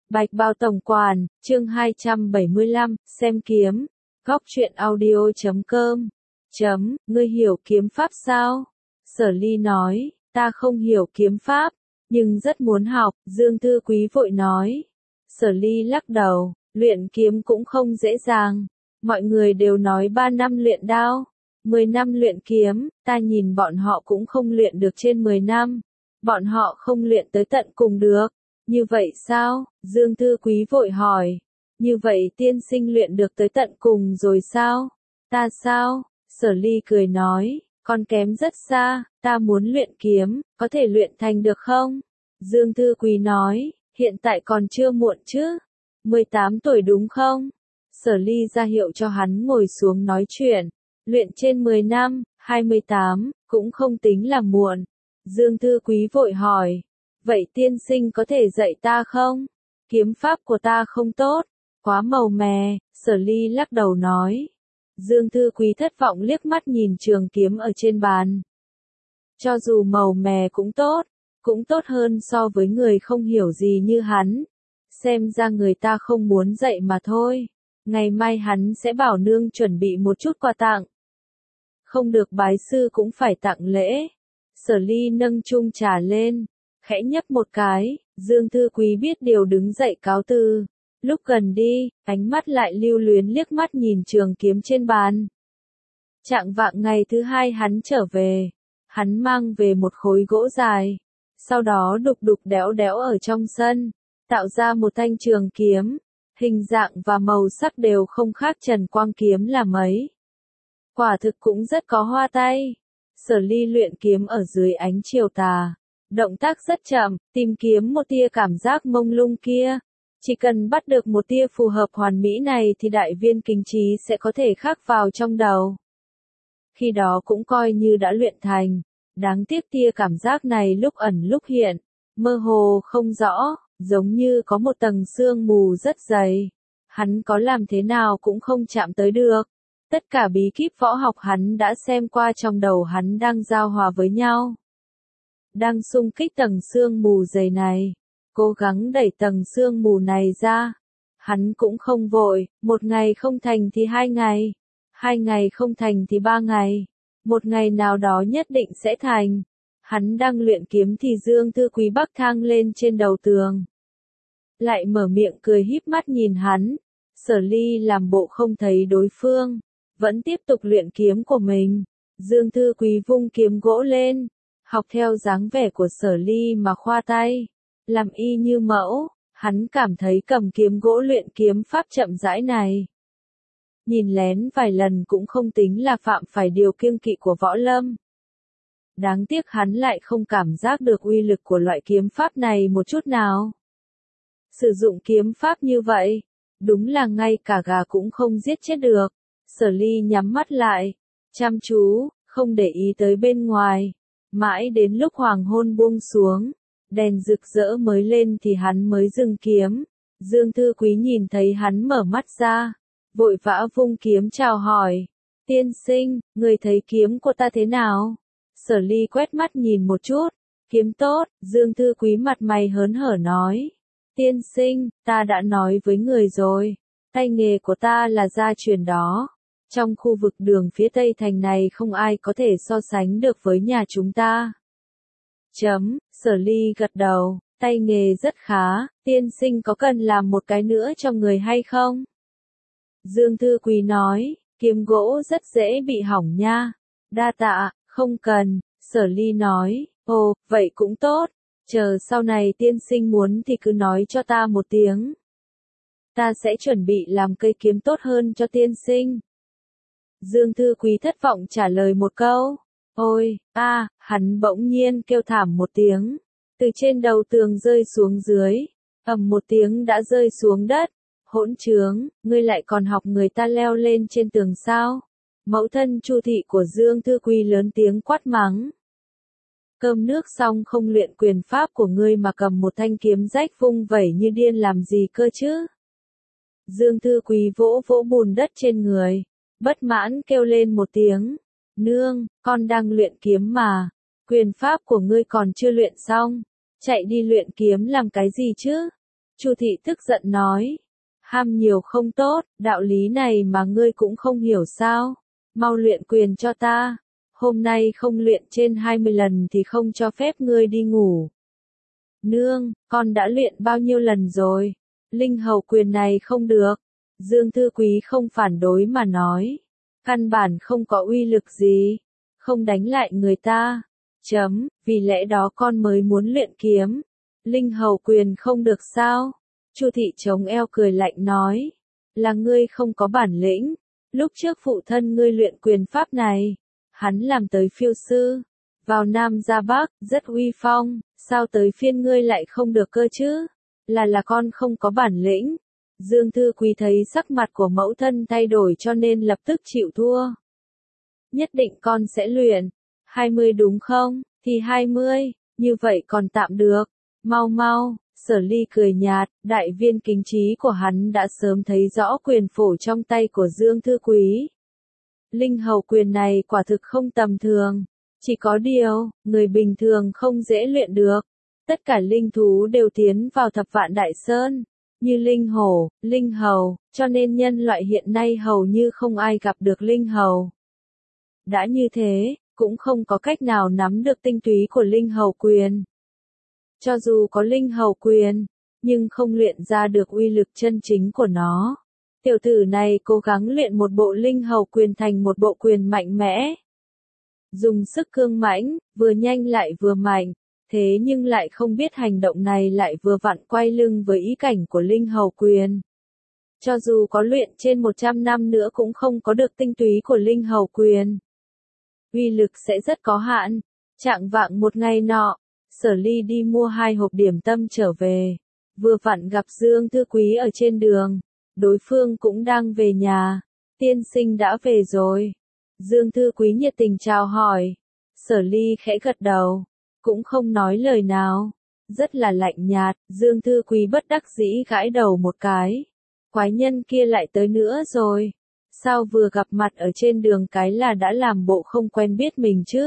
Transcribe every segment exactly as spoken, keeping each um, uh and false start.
Bạch Bao Tổng Quản, chương hai trăm bảy mươi lăm, xem kiếm. Góc truyện audio chấm com. Chấm, ngươi hiểu kiếm pháp sao? Sở Ly nói, ta không hiểu kiếm pháp, nhưng rất muốn học, Dương Thư Quý vội nói. Sở Ly lắc đầu, luyện kiếm cũng không dễ dàng. Mọi người đều nói ba năm luyện đao, mười năm luyện kiếm, ta nhìn bọn họ cũng không luyện được trên mười năm. Bọn họ không luyện tới tận cùng được. Như vậy sao? Dương Thư Quý vội hỏi. Như vậy tiên sinh luyện được tới tận cùng rồi sao? Ta sao? Sở Ly cười nói, con kém rất xa, ta muốn luyện kiếm, có thể luyện thành được không? Dương Thư Quý nói, hiện tại còn chưa muộn chứ? mười tám tuổi đúng không? Sở Ly ra hiệu cho hắn ngồi xuống nói chuyện. Luyện trên mười năm, hai mươi tám, cũng không tính là muộn. Dương Thư Quý vội hỏi. Vậy tiên sinh có thể dạy ta không? Kiếm pháp của ta không tốt, quá màu mè, Sở Ly lắc đầu nói. Dương Thư Quý thất vọng liếc mắt nhìn trường kiếm ở trên bàn. Cho dù màu mè cũng tốt, cũng tốt hơn so với người không hiểu gì như hắn. Xem ra người ta không muốn dạy mà thôi. Ngày mai hắn sẽ bảo nương chuẩn bị một chút quà tặng. Không được bái sư cũng phải tặng lễ. Sở Ly nâng chung trà lên, khẽ nhấp một cái, Dương Thư Quý biết điều đứng dậy cáo từ. Lúc gần đi, ánh mắt lại lưu luyến liếc mắt nhìn trường kiếm trên bàn. Chạng vạng ngày thứ hai hắn trở về, hắn mang về một khối gỗ dài, sau đó đục đục đẽo đẽo ở trong sân, tạo ra một thanh trường kiếm, hình dạng và màu sắc đều không khác Trần Quang kiếm là mấy. Quả thực cũng rất có hoa tay. Sở Ly luyện kiếm ở dưới ánh chiều tà. Động tác rất chậm, tìm kiếm một tia cảm giác mông lung kia. Chỉ cần bắt được một tia phù hợp hoàn mỹ này thì đại viên kính trí sẽ có thể khắc vào trong đầu. Khi đó cũng coi như đã luyện thành. Đáng tiếc tia cảm giác này lúc ẩn lúc hiện, mơ hồ không rõ, giống như có một tầng sương mù rất dày. Hắn có làm thế nào cũng không chạm tới được. Tất cả bí kíp võ học hắn đã xem qua trong đầu hắn đang giao hòa với nhau. Đang xung kích tầng sương mù dày này, cố gắng đẩy tầng sương mù này ra. Hắn cũng không vội, một ngày không thành thì hai ngày, hai ngày không thành thì ba ngày, một ngày nào đó nhất định sẽ thành. Hắn đang luyện kiếm thì Dương Thư Quý bắc thang lên trên đầu tường. Lại mở miệng cười híp mắt nhìn hắn. Sở Ly làm bộ không thấy đối phương, vẫn tiếp tục luyện kiếm của mình. Dương Thư Quý vung kiếm gỗ lên, học theo dáng vẻ của Sở Ly mà khoa tay, làm y như mẫu. Hắn cảm thấy cầm kiếm gỗ luyện kiếm pháp chậm rãi này, nhìn lén vài lần cũng không tính là phạm phải điều kiêng kỵ của võ lâm. Đáng tiếc hắn lại không cảm giác được uy lực của loại kiếm pháp này một chút nào. Sử dụng kiếm pháp như vậy, đúng là ngay cả gà cũng không giết chết được. Sở Ly nhắm mắt lại, chăm chú, không để ý tới bên ngoài. Mãi đến lúc hoàng hôn buông xuống, đèn rực rỡ mới lên thì hắn mới dừng kiếm. Dương Thư Quý nhìn thấy hắn mở mắt ra, vội vã vung kiếm chào hỏi. Tiên sinh, người thấy kiếm của ta thế nào? Sở Ly quét mắt nhìn một chút, kiếm tốt. Dương Thư Quý mặt mày hớn hở nói. Tiên sinh, ta đã nói với người rồi, tay nghề của ta là gia truyền đó. Trong khu vực đường phía tây thành này không ai có thể so sánh được với nhà chúng ta. Chấm, Sở Ly gật đầu, tay nghề rất khá, tiên sinh có cần làm một cái nữa cho người hay không? Dương Thư Quý nói, kiếm gỗ rất dễ bị hỏng nha. Đa tạ, không cần, Sở Ly nói, ồ, vậy cũng tốt, chờ sau này tiên sinh muốn thì cứ nói cho ta một tiếng. Ta sẽ chuẩn bị làm cây kiếm tốt hơn cho tiên sinh. Dương Thư Quý thất vọng trả lời một câu. Ôi, a, à, hắn bỗng nhiên kêu thảm một tiếng. Từ trên đầu tường rơi xuống dưới. Ầm một tiếng đã rơi xuống đất. Hỗn trướng, ngươi lại còn học người ta leo lên trên tường sao? Mẫu thân Chu thị của Dương Thư Quý lớn tiếng quát mắng. Cơm nước xong không luyện quyền pháp của ngươi mà cầm một thanh kiếm rách vung vẩy như điên làm gì cơ chứ? Dương Thư Quý vỗ vỗ bùn đất trên người. Bất mãn kêu lên một tiếng. Nương, con đang luyện kiếm mà. Quyền pháp của ngươi còn chưa luyện xong. Chạy đi luyện kiếm làm cái gì chứ? Chu thị tức giận nói. Ham nhiều không tốt, đạo lý này mà ngươi cũng không hiểu sao? Mau luyện quyền cho ta. Hôm nay không luyện trên hai mươi lần thì không cho phép ngươi đi ngủ. Nương, con đã luyện bao nhiêu lần rồi? Linh hầu quyền này không được. Dương Thư Quý không phản đối mà nói. Căn bản không có uy lực gì. Không đánh lại người ta. Chấm, vì lẽ đó con mới muốn luyện kiếm. Linh hầu quyền không được sao? Chu thị chống eo cười lạnh nói. Là ngươi không có bản lĩnh. Lúc trước phụ thân ngươi luyện quyền pháp này. Hắn làm tới phiêu sư. Vào Nam ra Bắc, rất uy phong. Sao tới phiên ngươi lại không được cơ chứ? Là là con không có bản lĩnh. Dương Thư Quý thấy sắc mặt của mẫu thân thay đổi cho nên lập tức chịu thua. Nhất định con sẽ luyện. hai mươi đúng không? Thì hai mươi, như vậy còn tạm được. Mau mau, Sở Ly cười nhạt, đại viên kính trí của hắn đã sớm thấy rõ quyền phổ trong tay của Dương Thư Quý. Linh hầu quyền này quả thực không tầm thường. Chỉ có điều, người bình thường không dễ luyện được. Tất cả linh thú đều tiến vào thập vạn đại sơn. Như linh hổ, linh hầu, cho nên nhân loại hiện nay hầu như không ai gặp được linh hầu. Đã như thế, cũng không có cách nào nắm được tinh túy của linh hầu quyền. Cho dù có linh hầu quyền, nhưng không luyện ra được uy lực chân chính của nó. Tiểu tử này cố gắng luyện một bộ linh hầu quyền thành một bộ quyền mạnh mẽ. Dùng sức cương mãnh, vừa nhanh lại vừa mạnh. Thế nhưng lại không biết hành động này lại vừa vặn quay lưng với ý cảnh của linh hầu quyền. Cho dù có luyện trên một trăm năm nữa cũng không có được tinh túy của linh hầu quyền. Uy lực sẽ rất có hạn. Trạng vạng một ngày nọ, Sở Ly đi mua hai hộp điểm tâm trở về. Vừa vặn gặp Dương Thư Quý ở trên đường. Đối phương cũng đang về nhà. Tiên sinh đã về rồi. Dương Thư Quý nhiệt tình chào hỏi. Sở Ly khẽ gật đầu. Cũng không nói lời nào. Rất là lạnh nhạt, Dương Thư Quý bất đắc dĩ gãi đầu một cái. Quái nhân kia lại tới nữa rồi. Sao vừa gặp mặt ở trên đường cái là đã làm bộ không quen biết mình chứ?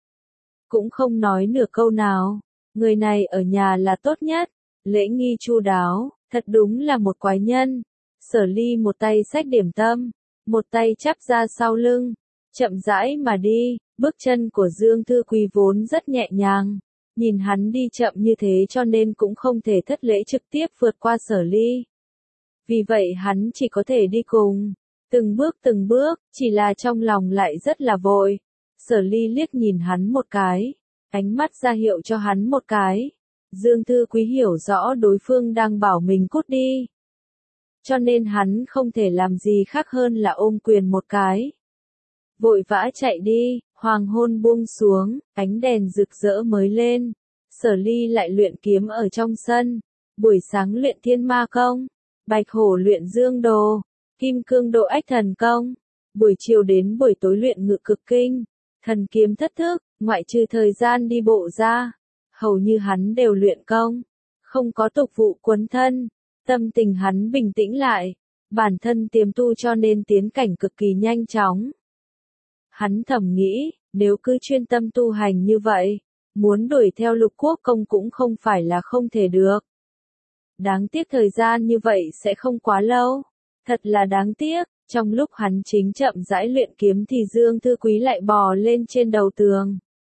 Cũng không nói nửa câu nào. Người này ở nhà là tốt nhất. Lễ nghi chu đáo, thật đúng là một quái nhân. Sở Ly một tay xách điểm tâm, một tay chắp ra sau lưng. Chậm rãi mà đi, bước chân của Dương Thư Quý vốn rất nhẹ nhàng. Nhìn hắn đi chậm như thế cho nên cũng không thể thất lễ trực tiếp vượt qua Sở Ly. Vì vậy hắn chỉ có thể đi cùng. Từng bước từng bước, chỉ là trong lòng lại rất là vội. Sở Ly liếc nhìn hắn một cái. Ánh mắt ra hiệu cho hắn một cái. Dương Thư Quý hiểu rõ đối phương đang bảo mình cút đi. Cho nên hắn không thể làm gì khác hơn là ôm quyền một cái. Vội vã chạy đi, hoàng hôn buông xuống, ánh đèn rực rỡ mới lên. Sở Ly lại luyện kiếm ở trong sân. Buổi sáng luyện thiên ma công, bạch hổ luyện dương đồ, kim cương độ ách thần công. Buổi chiều đến buổi tối luyện ngự cực kinh, thần kiếm thất thức, ngoại trừ thời gian đi bộ ra. Hầu như hắn đều luyện công, không có tục vụ quấn thân. Tâm tình hắn bình tĩnh lại, bản thân tiềm tu cho nên tiến cảnh cực kỳ nhanh chóng. Hắn thầm nghĩ, nếu cứ chuyên tâm tu hành như vậy, muốn đuổi theo lục quốc công cũng không phải là không thể được. Đáng tiếc thời gian như vậy sẽ không quá lâu. Thật là đáng tiếc, trong lúc hắn chính chậm rãi luyện kiếm thì Dương Thư Quý lại bò lên trên đầu tường.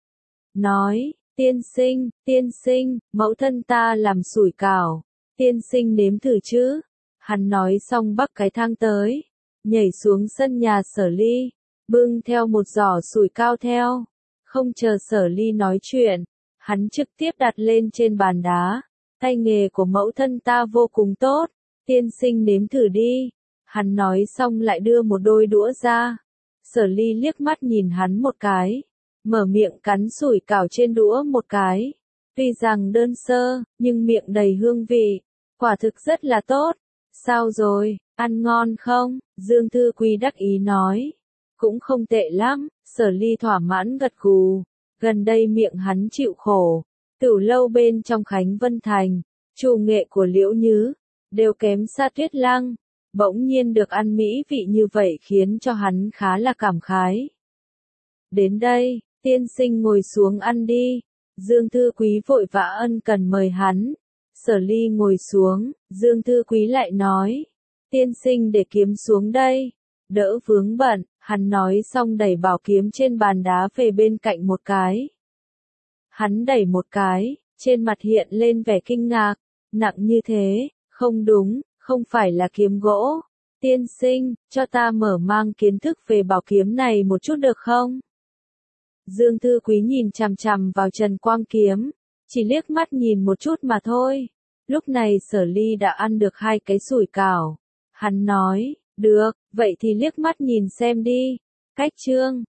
Nói, tiên sinh, tiên sinh, mẫu thân ta làm sủi cảo. Tiên sinh nếm thử chứ. Hắn nói xong bắc cái thang tới. Nhảy xuống sân nhà Sở Ly. Bưng theo một giỏ sủi cao theo. Không chờ Sở Ly nói chuyện. Hắn trực tiếp đặt lên trên bàn đá. Tay nghề của mẫu thân ta vô cùng tốt. Tiên sinh nếm thử đi. Hắn nói xong lại đưa một đôi đũa ra. Sở Ly liếc mắt nhìn hắn một cái. Mở miệng cắn sủi cảo trên đũa một cái. Tuy rằng đơn sơ, nhưng miệng đầy hương vị. Quả thực rất là tốt. Sao rồi, ăn ngon không? Dương Thư Quý đắc ý nói. Cũng không tệ lắm. Sở Ly thỏa mãn gật gù. Gần đây miệng hắn chịu khổ. Tửu lâu bên trong Khánh Vân Thành, chủ nghệ của Liễu Nhứ, đều kém xa Tuyết Lăng. Bỗng nhiên được ăn mỹ vị như vậy khiến cho hắn khá là cảm khái. Đến đây, tiên sinh ngồi xuống ăn đi. Dương Thư Quý vội vã ân cần mời hắn. Sở Ly ngồi xuống, Dương Thư Quý lại nói. Tiên sinh để kiếm xuống đây. Đỡ vướng bận, hắn nói xong đẩy bảo kiếm trên bàn đá về bên cạnh một cái. Hắn đẩy một cái, trên mặt hiện lên vẻ kinh ngạc. Nặng như thế, không đúng, không phải là kiếm gỗ. Tiên sinh, cho ta mở mang kiến thức về bảo kiếm này một chút được không? Dương Thư Quý nhìn chằm chằm vào Trần Quang kiếm, chỉ liếc mắt nhìn một chút mà thôi. Lúc này Sở Ly đã ăn được hai cái sủi cảo. Hắn nói, được, vậy thì liếc mắt nhìn xem đi. Cách chương